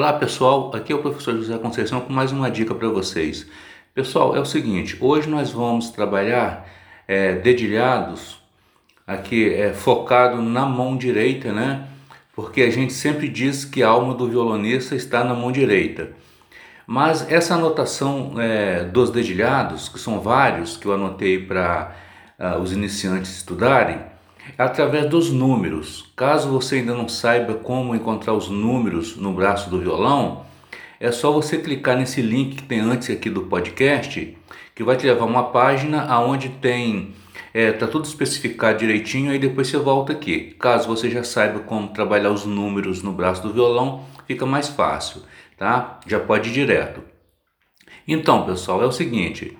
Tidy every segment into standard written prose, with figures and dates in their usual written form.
Olá pessoal, aqui é o professor José Conceição com mais uma dica para vocês. Pessoal, é o seguinte, hoje nós vamos trabalhar dedilhados, aqui focado na mão direita, né? Porque a gente sempre diz que a alma do violonista está na mão direita. Mas essa anotação dos dedilhados, que são vários, que eu anotei para os iniciantes estudarem, é através dos números. Caso você ainda não saiba como encontrar os números no braço do violão, é só você clicar nesse link que tem antes aqui do podcast, que vai te levar a uma página onde tem, tá tudo especificado direitinho, aí depois você volta aqui. Caso você já saiba como trabalhar os números no braço do violão, fica mais fácil, tá? Já pode ir direto. Então, pessoal, é o seguinte,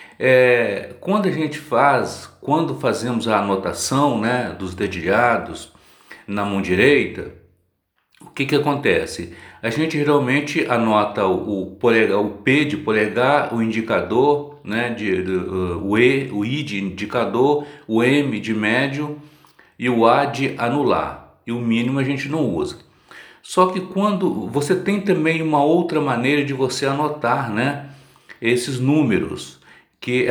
quando fazemos a anotação, né, dos dedilhados na mão direita, o que acontece? A gente geralmente anota o P de polegar, o indicador, né, o I de indicador, o M de médio e o A de anular. E o mínimo a gente não usa. Só que quando você tem também uma outra maneira de você anotar, né, esses números, que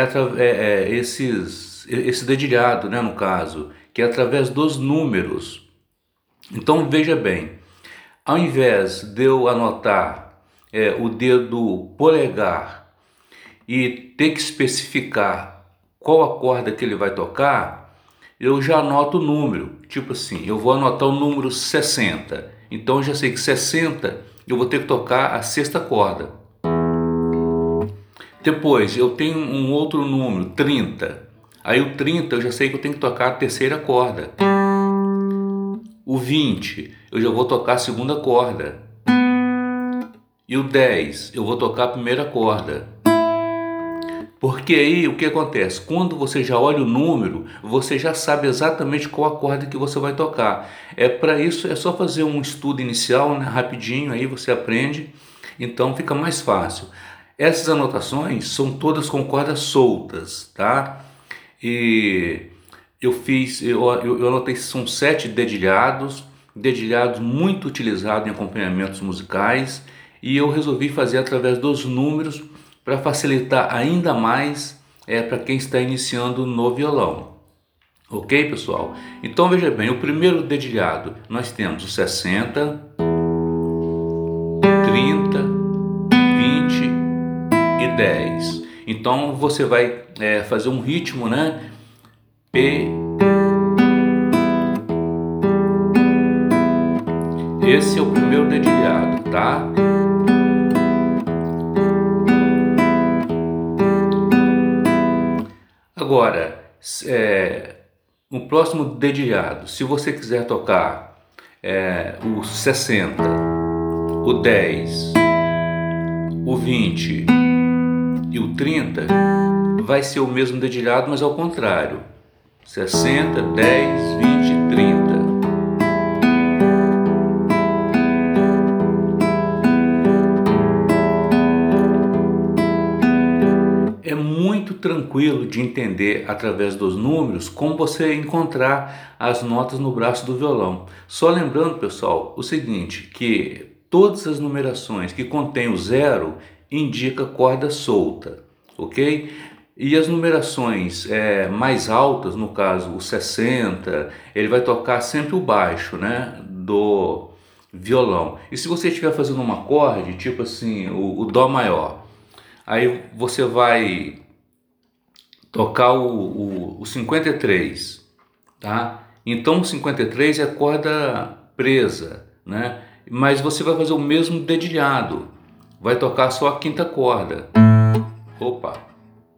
esse dedilhado, né, no caso, que é através dos números. Então veja bem, ao invés de eu anotar o dedo polegar e ter que especificar qual a corda que ele vai tocar, eu já anoto o número, tipo assim, eu vou anotar o número 60, então eu já sei que 60 eu vou ter que tocar a sexta corda. Depois eu tenho um outro número, 30, aí o 30 eu já sei que eu tenho que tocar a terceira corda. O 20 eu já vou tocar a segunda corda. E o 10 eu vou tocar a primeira corda. Porque aí o que acontece? Quando você já olha o número, você já sabe exatamente qual a corda que você vai tocar. Para isso é só fazer um estudo inicial, né, rapidinho, aí você aprende, então fica mais fácil. Essas anotações são todas com cordas soltas, tá? E eu anotei, são 7 dedilhados muito utilizados em acompanhamentos musicais, e eu resolvi fazer através dos números para facilitar ainda mais para quem está iniciando no violão. Ok, pessoal? Então veja bem, o primeiro dedilhado nós temos o 60, 30, 20 e 10. Então você vai fazer um ritmo, né? P. Esse é o primeiro dedilhado, tá? Agora, o próximo dedilhado, se você quiser tocar o 60, o 10, o 20 e o 30, vai ser o mesmo dedilhado, mas ao contrário. 60, 10, 20 e 30. É muito tranquilo de entender através dos números como você encontrar as notas no braço do violão. Só lembrando, pessoal, o seguinte, que todas as numerações que contêm o zero indica corda solta, ok? E as numerações mais altas, no caso o 60, ele vai tocar sempre o baixo, né, do violão. E se você estiver fazendo um acorde, tipo assim, o Dó maior, aí você vai tocar o 53, tá? Então o 53 é corda presa, né? Mas você vai fazer o mesmo dedilhado, vai tocar só a quinta corda. Opa!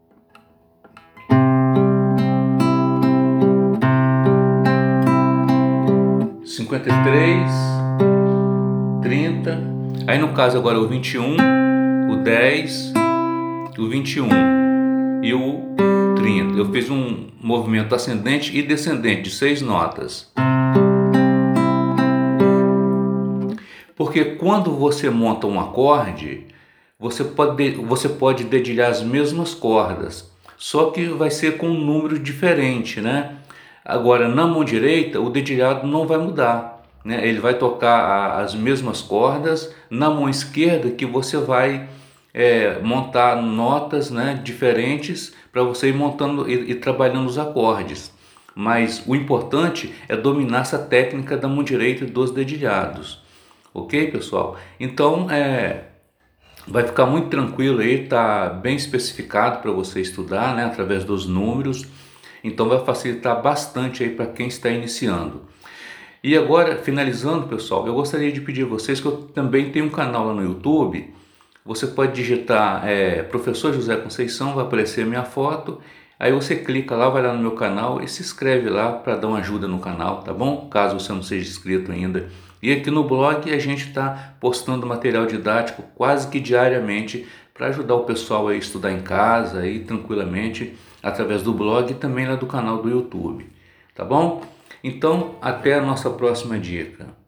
Cinquenta e três, 30, aí no caso agora o 21, o 10, o 21 e o 30. Eu fiz um movimento ascendente e descendente de 6 notas. Porque quando você monta um acorde, você pode dedilhar as mesmas cordas, só que vai ser com um número diferente, né? Agora, na mão direita, o dedilhado não vai mudar. né? Ele vai tocar as mesmas cordas na mão esquerda, que você vai montar notas, né, diferentes para você ir montando e trabalhando os acordes. Mas o importante é dominar essa técnica da mão direita dos dedilhados, ok, pessoal? Então vai ficar muito tranquilo aí, tá bem especificado para você estudar, né, através dos números. Então vai facilitar bastante aí para quem está iniciando. E agora, finalizando, pessoal, eu gostaria de pedir a vocês que eu também tenho um canal lá no YouTube. Você pode digitar Professor José Conceição, vai aparecer a minha foto. Aí você clica lá, vai lá no meu canal e se inscreve lá para dar uma ajuda no canal, tá bom? Caso você não seja inscrito ainda. E aqui no blog a gente está postando material didático quase que diariamente para ajudar o pessoal a estudar em casa aí tranquilamente através do blog e também lá do canal do YouTube, tá bom? Então, até a nossa próxima dica.